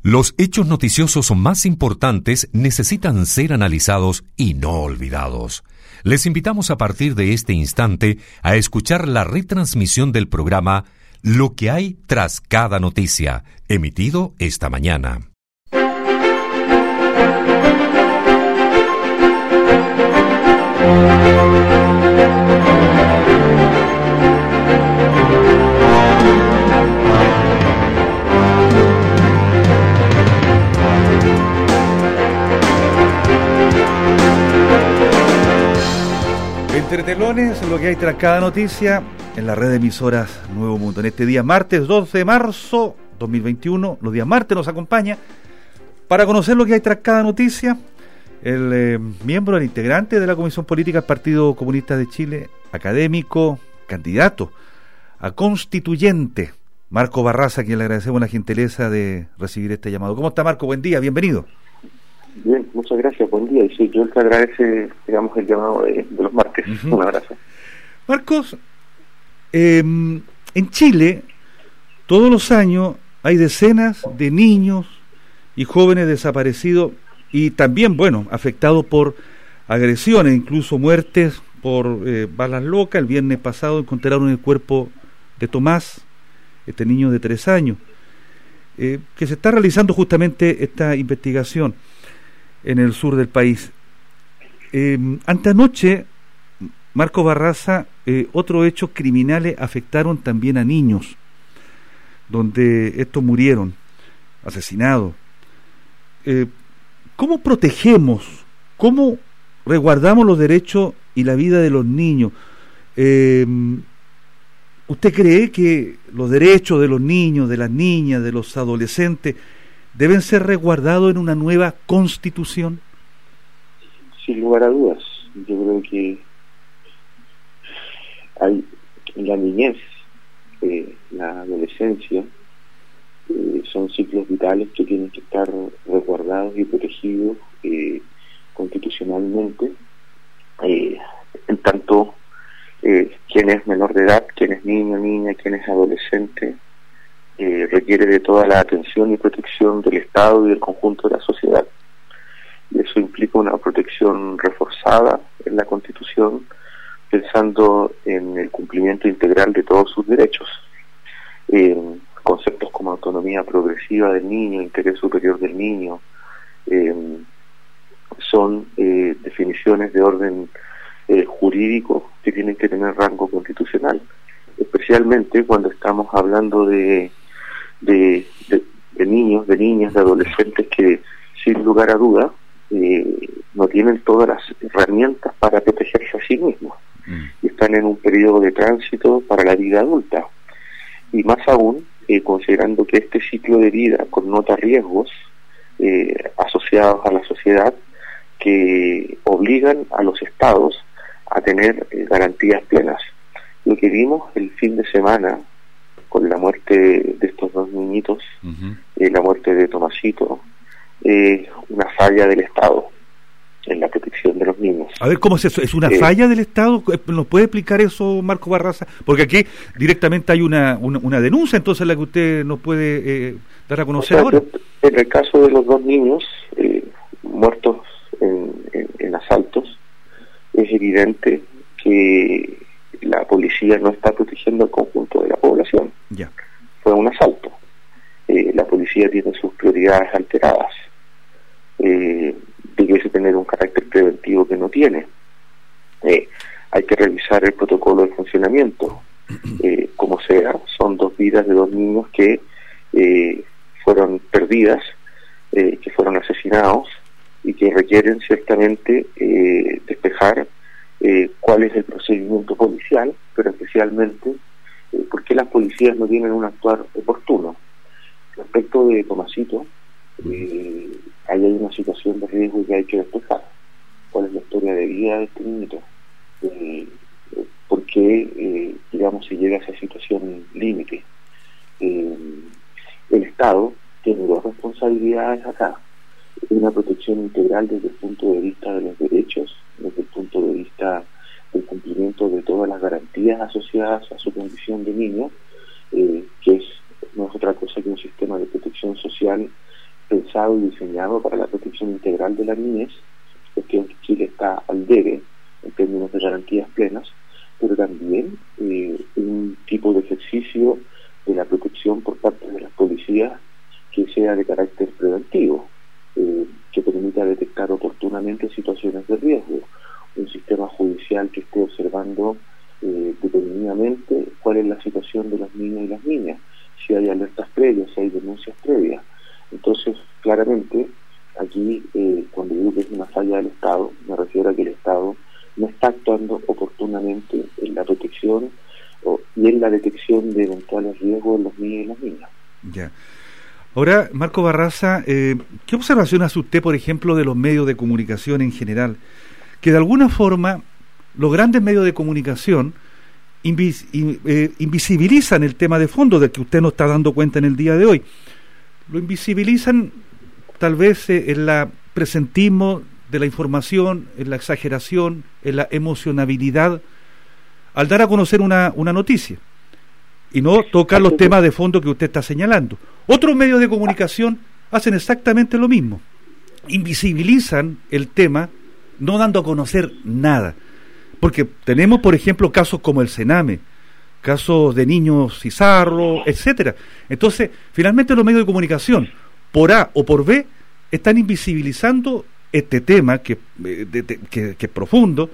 Los hechos noticiosos más importantes necesitan ser analizados y no olvidados. Les invitamos a partir de este instante a escuchar la retransmisión del programa Lo que hay tras cada noticia, emitido esta mañana. Entre telones, lo que hay tras cada noticia en la red de emisoras Nuevo Mundo. En este día martes 12 de marzo 2021, los días martes nos acompaña para conocer lo que hay tras cada noticia el miembro, el integrante de la Comisión Política del Partido Comunista de Chile, académico, candidato a constituyente, Marco Barraza, a quien le agradecemos la gentileza de recibir este llamado. ¿Cómo está, Marco? Buen día, bienvenido. Bien, muchas gracias, buen día. Y sí, yo te agradece, digamos, el llamado de los martes. Un abrazo. Marcos, en Chile, todos los años hay decenas de niños y jóvenes desaparecidos y también, bueno, afectados por agresiones, incluso muertes por balas locas. El viernes pasado encontraron el cuerpo de Tomás, este niño de 3 años, que se está realizando justamente esta investigación en el sur del país. Antenoche, Marco Barraza, otros hechos criminales afectaron también a niños, donde estos murieron, asesinados. ¿Cómo protegemos, cómo resguardamos los derechos y la vida de los niños? ¿Usted cree que los derechos de los niños, de las niñas, de los adolescentes deben ser resguardados en una nueva constitución? Sin lugar a dudas. Yo creo que hay la niñez, la adolescencia, son ciclos vitales que tienen que estar resguardados y protegidos constitucionalmente, en tanto quien es menor de edad, quien es niño, niña, quien es adolescente, requiere de toda la atención y protección del Estado y del conjunto de la sociedad. Y eso implica una protección reforzada en la Constitución, pensando en el cumplimiento integral de todos sus derechos. Conceptos como autonomía progresiva del niño, interés superior del niño, son definiciones de orden jurídico que tienen que tener rango constitucional, especialmente cuando estamos hablando de niños, de niñas, de adolescentes que sin lugar a duda no tienen todas las herramientas para protegerse a sí mismos y están en un periodo de tránsito para la vida adulta, y más aún considerando que este ciclo de vida connota riesgos asociados a la sociedad que obligan a los estados a tener garantías plenas. Lo que vimos el fin de semana con la muerte de estos 2 niñitos, la muerte de Tomasito, una falla del Estado en la protección de los niños. A ver, ¿cómo es eso? ¿Es una falla del Estado? ¿Nos puede explicar eso, Marco Barraza? Porque aquí directamente hay una denuncia, entonces, la que usted nos puede dar a conocer ahora. En el caso de los 2 niños muertos en asaltos, es evidente que la policía no está protegiendo al conjunto de la población. Ya. Fue un asalto. La policía tiene sus prioridades alteradas. Debiese tener un carácter preventivo que no tiene. Hay que revisar el protocolo de funcionamiento. Como sea, son 2 vidas de 2 niños que fueron perdidas, que fueron asesinados y que requieren ciertamente despejar cuál es el procedimiento policial, pero especialmente por qué las policías no tienen un actuar oportuno. Respecto de Tomasito, ahí hay una situación de riesgo que hay que despejar. ¿Cuál es la historia de vida de este niñito? ¿Por qué, digamos, se llega a esa situación límite? El Estado tiene 2 responsabilidades acá: una protección integral desde el punto de vista de los derechos, desde el punto de vista del cumplimiento de todas las garantías asociadas a su condición de niño, que no es otra cosa que un sistema de protección social pensado y diseñado para la protección integral de la niñez, cuestión que Chile está al debe en términos de garantías plenas, pero también un tipo de ejercicio de la protección por parte de las policías que sea de carácter preventivo, que permita detectar oportunamente situaciones de riesgo, un sistema judicial que esté observando determinadamente cuál es la situación de los niños y las niñas, si hay alertas previas, si hay denuncias previas. Entonces, claramente, aquí, cuando digo que es una falla del Estado, me refiero a que el Estado no está actuando oportunamente en la protección y en la detección de eventuales riesgos en los niños y las niñas. Ya. Ahora, Marco Barraza, ¿qué observación hace usted, por ejemplo, de los medios de comunicación en general? Que de alguna forma los grandes medios de comunicación invisibilizan el tema de fondo del que usted no está dando cuenta en el día de hoy. Lo invisibilizan tal vez en la presentismo de la información, en la exageración, en la emocionabilidad, al dar a conocer una noticia y no tocar los temas de fondo que usted está señalando. Otros medios de comunicación hacen exactamente lo mismo, invisibilizan el tema no dando a conocer nada, porque tenemos, por ejemplo, casos como el Sename, casos de niños Cizarro, etcétera. Entonces, finalmente los medios de comunicación, por A o por B, están invisibilizando este tema que es profundo,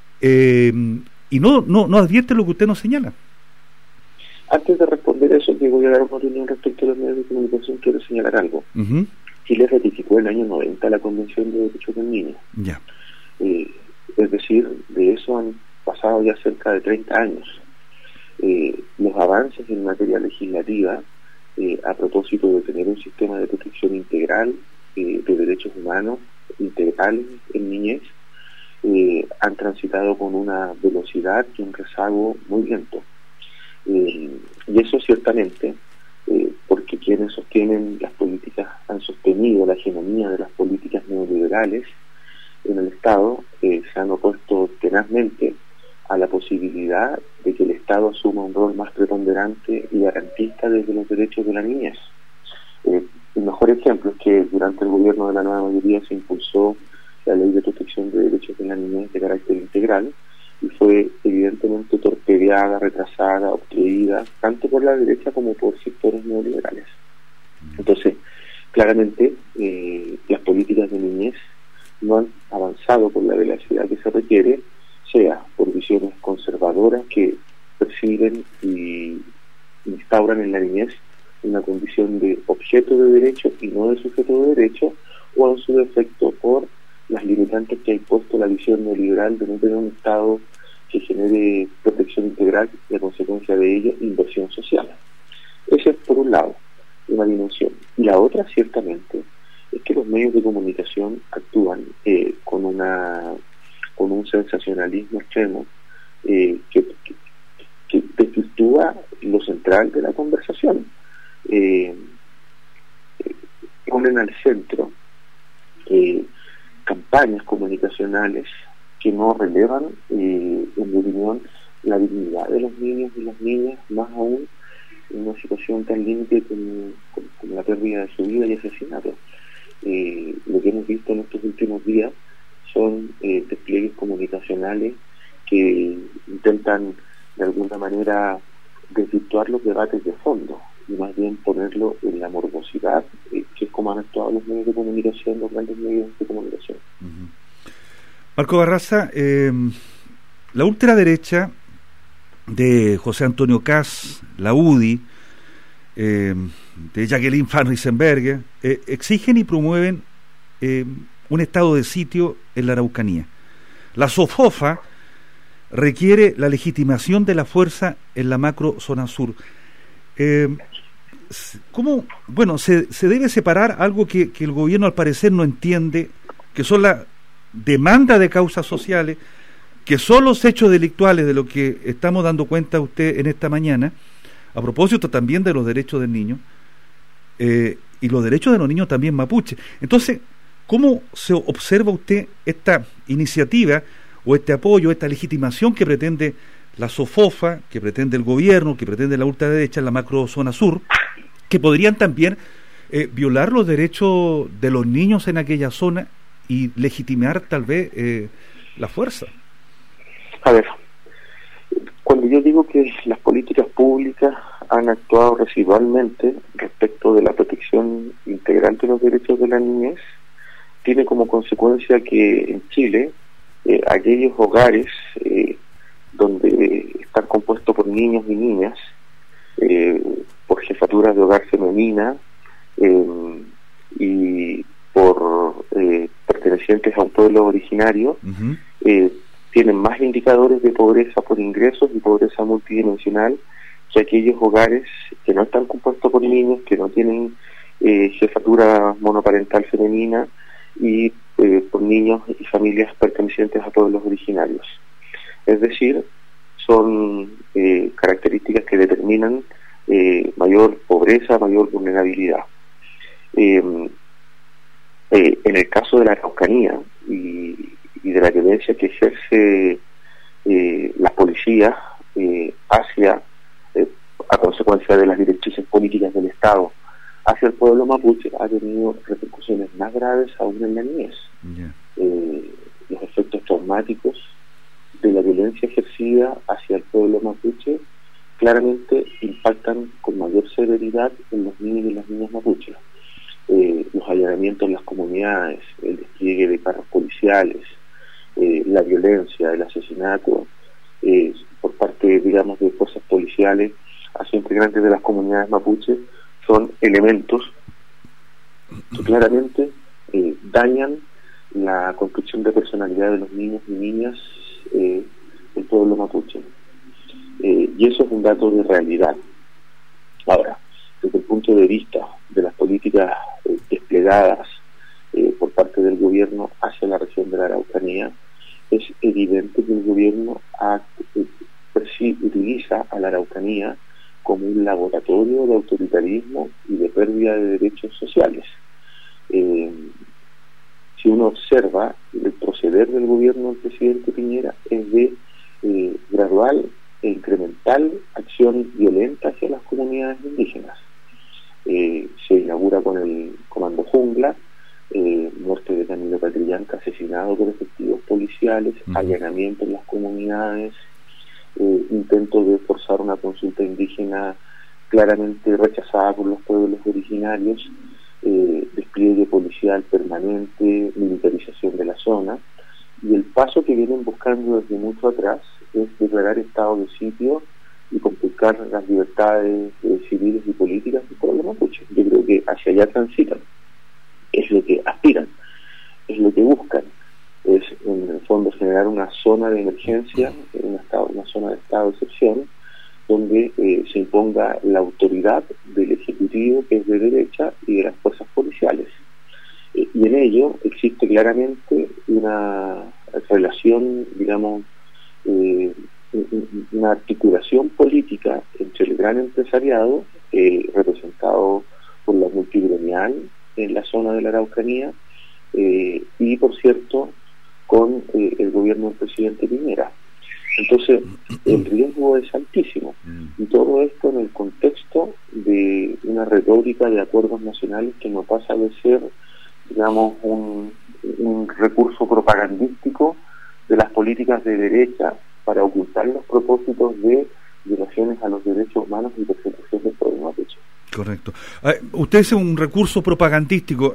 y no advierte lo que usted nos señala. Antes de responder eso, que voy a dar una opinión respecto a los medios de comunicación, quiero señalar algo. Chile ratificó en el año 90 la Convención de Derechos del Niño. Ya. Es decir, de eso han pasado ya cerca de 30 años. Los avances en materia legislativa, a propósito de tener un sistema de protección integral de derechos humanos integrales en niñez, han transitado con una velocidad y un rezago muy lento. Y eso ciertamente, porque quienes sostienen las políticas han sostenido la hegemonía de las políticas neoliberales en el Estado, se han opuesto tenazmente a la posibilidad de que el Estado asuma un rol más preponderante y garantista desde los derechos de la niñez. El mejor ejemplo es que durante el gobierno de la nueva mayoría se impulsó la Ley de Protección de Derechos de la Niñez de carácter integral, y fue evidentemente torpedeada, retrasada, obstruida, tanto por la derecha como por sectores neoliberales. Entonces, claramente, las políticas de niñez no han avanzado por la velocidad que se requiere, sea por visiones conservadoras que persiguen y instauran en la niñez una condición de objeto de derecho y no de sujeto de derecho, o en su defecto por las limitantes que ha impuesto la visión neoliberal de no tener un Estado que genere protección integral y a consecuencia de ello inversión social. Esa es por un lado una dimensión. Y la otra, ciertamente, es que los medios de comunicación actúan con un sensacionalismo extremo que desvirtúa lo central de la conversación. Ponen al centro campañas comunicacionales que no relevan, en mi opinión, la dignidad de los niños y las niñas, más aún en una situación tan límite como la pérdida de su vida y asesinato. Lo que hemos visto en estos últimos días son despliegues comunicacionales que intentan de alguna manera desvirtuar los debates de fondo y más bien ponerlo en la morbosidad, que es como han actuado los medios de comunicación, los grandes medios de comunicación. Marco Barraza, la ultraderecha de José Antonio Kast, la UDI, de Jacqueline Van Riesenberger, exigen y promueven un estado de sitio en la Araucanía. La SOFOFA requiere la legitimación de la fuerza en la macro zona sur. ¿Cómo? Bueno, se debe separar algo que el gobierno al parecer no entiende, que son la demanda de causas sociales, que son los hechos delictuales de lo que estamos dando cuenta a usted en esta mañana, a propósito también de los derechos del niño, y los derechos de los niños también mapuche. Entonces, ¿cómo se observa usted esta iniciativa o este apoyo, esta legitimación que pretende la SOFOFA, que pretende el gobierno, que pretende la ultraderecha en la macro zona sur, que podrían también violar los derechos de los niños en aquella zona y legitimar tal vez la fuerza. A ver, cuando yo digo que las políticas públicas han actuado residualmente respecto de la protección integral de los derechos de la niñez, tiene como consecuencia que en Chile aquellos hogares donde están compuestos por niños y niñas, por jefaturas de hogar femenina y por pertenecientes a un pueblo originario, tienen más indicadores de pobreza por ingresos y pobreza multidimensional que aquellos hogares que no están compuestos por niños, que no tienen jefatura monoparental femenina y por niños y familias pertenecientes a pueblos originarios. Es decir, son características que determinan mayor pobreza, mayor vulnerabilidad. En el caso de la Araucanía y de la violencia que ejerce las policías a consecuencia de las directrices políticas del Estado hacia el pueblo mapuche, ha tenido repercusiones más graves aún en la niñez. Los efectos traumáticos de la violencia ejercida hacia el pueblo mapuche claramente impactan con mayor severidad en los niños y las niñas mapuches. Los allanamientos en las comunidades, el despliegue de carros policiales, la violencia, el asesinato por parte, digamos, de fuerzas policiales hacia integrantes de las comunidades mapuches son elementos que claramente dañan la construcción de personalidad de los niños y niñas del pueblo mapuche. Y eso es un dato de realidad. Ahora, desde el punto de vista de las políticas desplegadas por parte del gobierno hacia la región de la Araucanía, es evidente que el gobierno utiliza a la Araucanía como un laboratorio de autoritarismo y de pérdida de derechos sociales. Si uno observa, el proceder del gobierno del presidente Piñera es de gradual e incremental acción violenta hacia las comunidades indígenas. Se inaugura con el Comando Jungla, muerte de Camilo Catrillanca asesinado por efectivos policiales, allanamiento en las comunidades, intento de forzar una consulta indígena claramente rechazada por los pueblos originarios, despliegue policial permanente, militarización de la zona, y el paso que vienen buscando desde mucho atrás es declarar estado de sitio y conculcar las libertades civiles y políticas del pueblo mapuche. Yo creo que hacia allá transitan, es lo que aspiran, es lo que buscan, es en el fondo generar una zona de emergencia, una zona de estado de excepción, donde se imponga la autoridad del Ejecutivo, que es de derecha, y de las fuerzas policiales. Y en ello existe claramente una relación, digamos, una articulación política entre el gran empresariado, representado por la multigremial en la zona de la Araucanía, y por cierto con el gobierno del presidente Piñera. Entonces el riesgo es altísimo, y todo esto en el contexto de una retórica de acuerdos nacionales que no pasa de ser, digamos, un recurso propagandístico de las políticas de derecha para ocultar los propósitos de violaciones a los derechos humanos y persecución del pueblo mapuche. Correcto. Usted es un recurso propagandístico.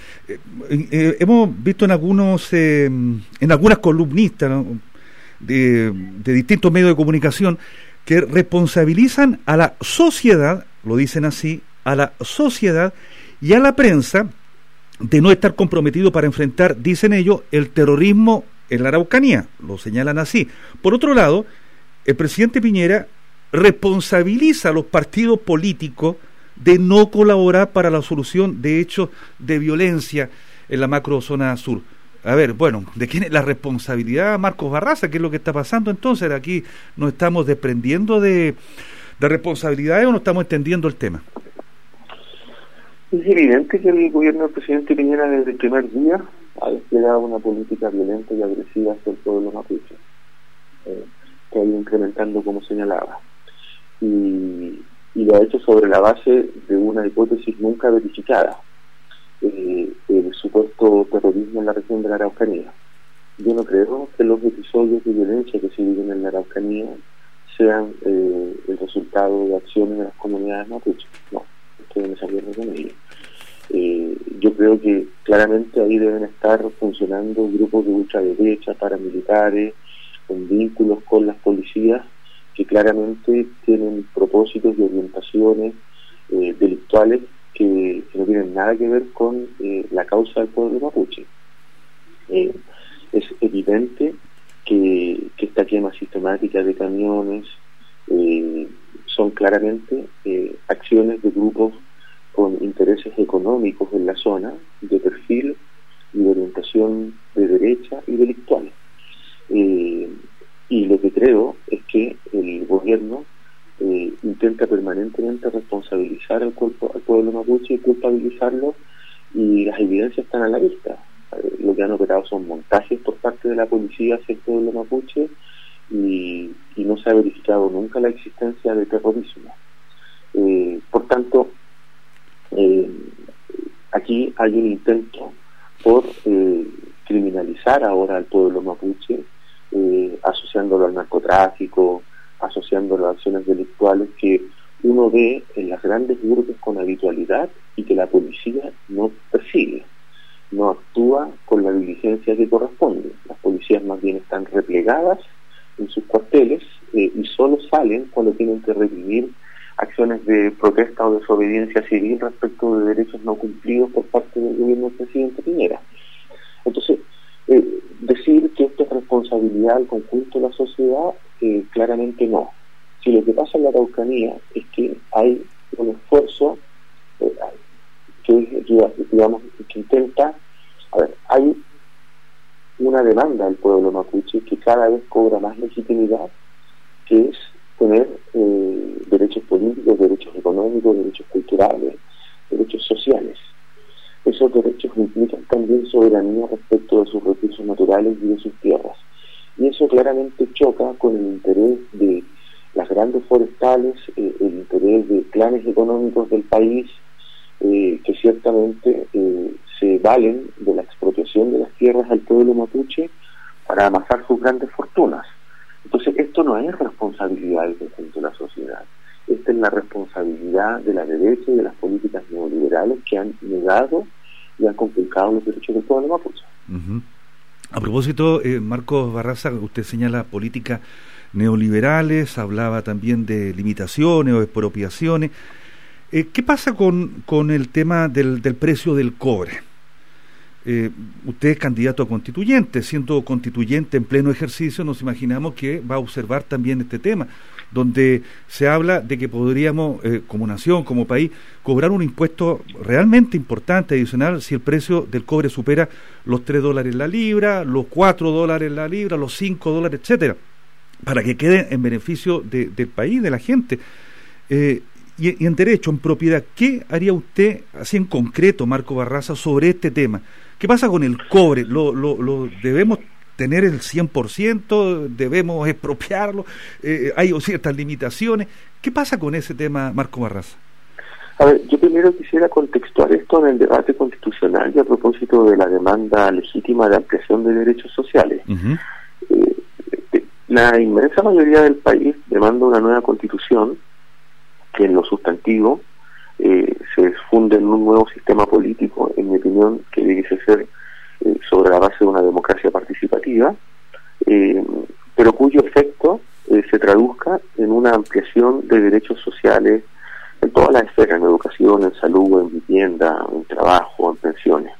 Hemos visto en algunas columnistas, ¿no?, de distintos medios de comunicación que responsabilizan a la sociedad, lo dicen así, a la sociedad y a la prensa de no estar comprometido para enfrentar, dicen ellos, el terrorismo en la Araucanía, lo señalan así. Por otro lado, el presidente Piñera responsabiliza a los partidos políticos de no colaborar para la solución de hechos de violencia en la macrozona sur. A ver, bueno, ¿de quién es la responsabilidad, Marcos Barraza? ¿Qué es lo que está pasando entonces? ¿Aquí nos estamos desprendiendo de responsabilidades o no estamos entendiendo el tema? Es evidente que el gobierno del presidente Piñera desde el primer día ha desplegado una política violenta y agresiva hacia el pueblo mapuche, que ha ido incrementando como señalaba. Y y lo ha hecho sobre la base de una hipótesis nunca verificada, el supuesto terrorismo en la región de la Araucanía. Yo no creo que los episodios de violencia que se viven en la Araucanía sean el resultado de acciones de las comunidades mapuches. No, estoy en desacuerdo con ello. Yo creo que claramente ahí deben estar funcionando grupos de ultraderecha, paramilitares, con vínculos con las policías, que claramente tienen propósitos y orientaciones delictuales que no tienen nada que ver con la causa del pueblo mapuche. Es evidente que esta quema sistemática de camiones son claramente acciones de grupos con intereses económicos en la zona, de perfil y de orientación de derecha y delictual. Y lo que creo es que el gobierno intenta permanentemente responsabilizar al pueblo mapuche y culpabilizarlo, y las evidencias están a la vista. Lo que han operado son montajes por parte de la policía hacia el pueblo mapuche, y no se ha verificado nunca la existencia de terrorismo. Por tanto, aquí hay un intento por criminalizar ahora al pueblo mapuche, asociándolo al narcotráfico, asociándolo a acciones delictuales que uno ve en las grandes urbes con habitualidad y que la policía no persigue, no actúa con la diligencia que corresponde. Las policías más bien están replegadas en sus cuarteles y solo salen cuando tienen que reprimir acciones de protesta o desobediencia civil respecto de derechos no cumplidos por parte del gobierno del presidente Piñera. Entonces, decir que esto es responsabilidad del conjunto de la sociedad, claramente no. Si lo que pasa en la Araucanía es que hay un esfuerzo que intenta, hay una demanda del pueblo mapuche que cada vez cobra más legitimidad, que es tener derechos políticos, derechos económicos, derechos culturales, derechos sociales. Esos derechos implican también soberanía respecto de sus recursos naturales y de sus tierras. Y eso claramente choca con el interés de las grandes forestales, el interés de clanes económicos del país, que ciertamente se valen de la expropiación de las tierras al pueblo mapuche para amasar sus grandes fortunas. Entonces, esto no es responsabilidad del conjunto de la sociedad. Esta es la responsabilidad de la derecha y de las políticas neoliberales que han negado y han complicado los derechos del pueblo mapuche. Uh-huh. A propósito, Marcos Barraza, usted señala políticas neoliberales, hablaba también de limitaciones o expropiaciones. ¿Qué pasa con el tema del precio del cobre? Usted es candidato a constituyente, siendo constituyente en pleno ejercicio, nos imaginamos que va a observar también este tema, donde se habla de que podríamos, como nación, como país, cobrar un impuesto realmente importante, adicional, si el precio del cobre supera los $3 la libra, los $4 la libra, los $5, etcétera, para que quede en beneficio del país, de la gente. Y en derecho, en propiedad, ¿qué haría usted, así en concreto, Marco Barraza, sobre este tema? ¿Qué pasa con el cobre? ¿Lo debemos tener el 100%? ¿Debemos expropiarlo? ¿Hay ciertas limitaciones? ¿Qué pasa con ese tema, Marco Barraza? A ver, yo primero quisiera contextuar esto en el debate constitucional y a propósito de la demanda legítima de ampliación de derechos sociales. Uh-huh. La inmensa mayoría del país demanda una nueva constitución que en lo sustantivo se funde en un nuevo sistema político, en mi opinión, que debe ser sobre la base de una democracia participativa, pero cuyo efecto se traduzca en una ampliación de derechos sociales en todas las esferas, en educación, en salud, en vivienda, en trabajo, en pensiones.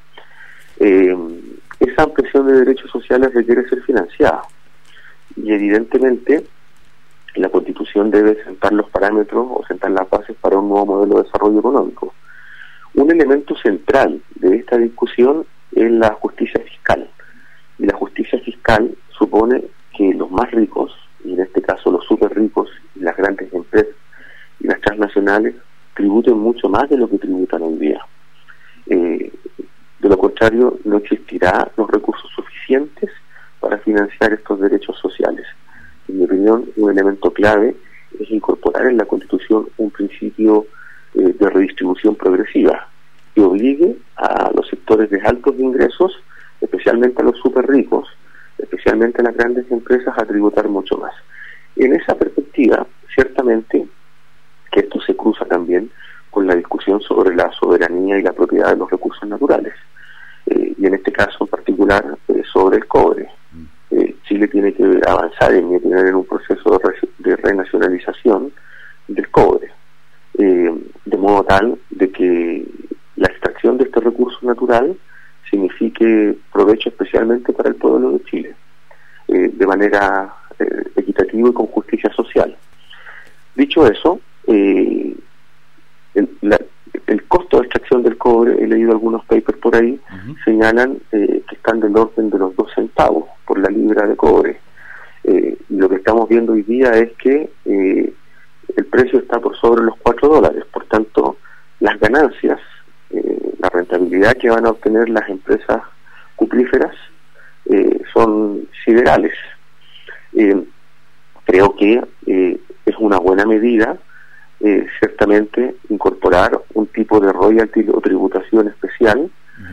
Esa ampliación de derechos sociales requiere ser financiada, y evidentemente la Constitución debe sentar los parámetros o sentar las bases para un nuevo modelo de desarrollo económico. Un elemento central de esta discusión es la justicia fiscal. Y la justicia fiscal supone que los más ricos, y en este caso los súper ricos, y las grandes empresas y las transnacionales, tributen mucho más de lo que tributan hoy día. De lo contrario, no existirá los recursos financiar estos derechos sociales. En mi opinión, un elemento clave es es incorporar en la Constitución un principio de redistribución progresiva que obligue a los sectores de altos ingresos, especialmente a los súper ricos, especialmente a las grandes empresas, a tributar mucho más. En esa perspectiva, ciertamente que esto se cruza también con la discusión sobre la soberanía y la propiedad de los recursos naturales, y en este caso en particular sobre el cobre. Chile tiene que avanzar, en mi opinión, en un proceso de renacionalización del cobre, de modo tal de que la extracción de este recurso natural signifique provecho especialmente para el pueblo de Chile, de manera equitativa y con justicia social. Dicho eso, el costo de extracción del cobre, he leído algunos papers por ahí, señalan que están del orden de los 2 centavos por la libra de cobre. Y lo que estamos viendo hoy día es que el precio está por sobre los $4. Por tanto, las ganancias, la rentabilidad que van a obtener las empresas cupríferas son siderales. Creo que es una buena medida ciertamente incorporar un tipo de royalty o tributación especial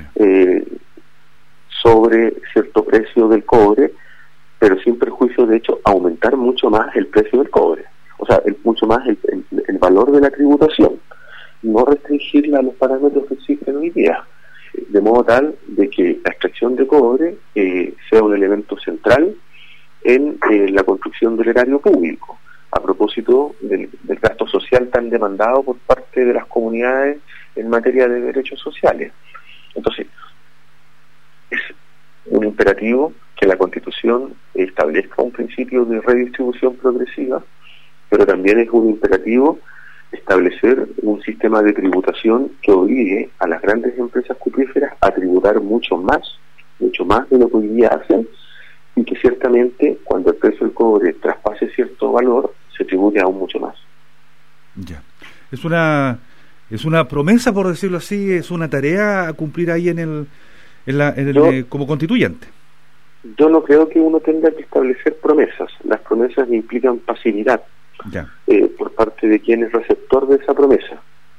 sobre cierto precio del cobre, pero sin perjuicio de hecho aumentar mucho más el precio del cobre, o sea, mucho más el valor de la tributación, no restringirla a los parámetros que existen hoy día, de modo tal de que la extracción de cobre sea un elemento central en la construcción del erario público, a propósito del gasto social tan demandado por parte de las comunidades en materia de derechos sociales. Entonces, es un imperativo que la Constitución establezca un principio de redistribución progresiva, pero también es un imperativo establecer un sistema de tributación que obligue a las grandes empresas cupríferas a tributar mucho más de lo que hoy día hacen, y que ciertamente cuando el precio del cobre traspase cierto valor se tribute aún mucho más. Ya. Es una promesa, por decirlo así, es una tarea a cumplir ahí como constituyente. Yo no creo que uno tenga que establecer promesas. Las promesas implican pasividad por parte de quien es receptor de esa promesa.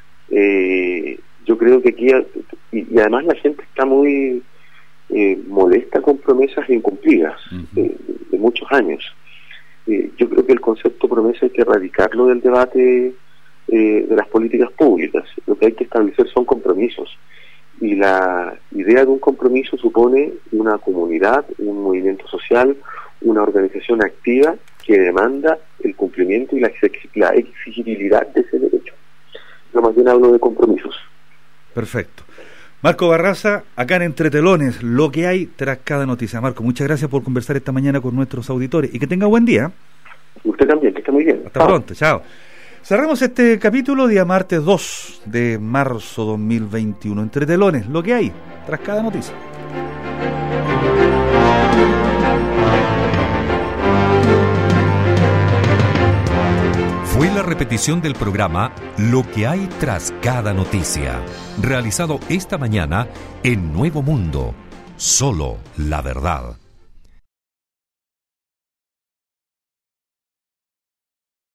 Yo creo que aquí, y además la gente está muy molesta con promesas incumplidas de muchos años. Yo creo que el concepto promesa hay que erradicarlo del debate de las políticas públicas. Lo que hay que establecer son compromisos, y la idea de un compromiso supone una comunidad, un movimiento social, una organización activa que demanda el cumplimiento y la exigibilidad de ese derecho. Yo más bien hablo de compromisos. Perfecto. Marco Barraza, acá en Entre Telones, lo que hay tras cada noticia. Marco, muchas gracias por conversar esta mañana con nuestros auditores y que tenga buen día. Usted también, que esté muy bien. Hasta pronto, chao. Cerramos este capítulo día martes 2 de marzo 2021. Entre Telones, lo que hay tras cada noticia. Fue la repetición del programa Lo que hay tras cada noticia, realizado esta mañana en Nuevo Mundo. Solo la verdad.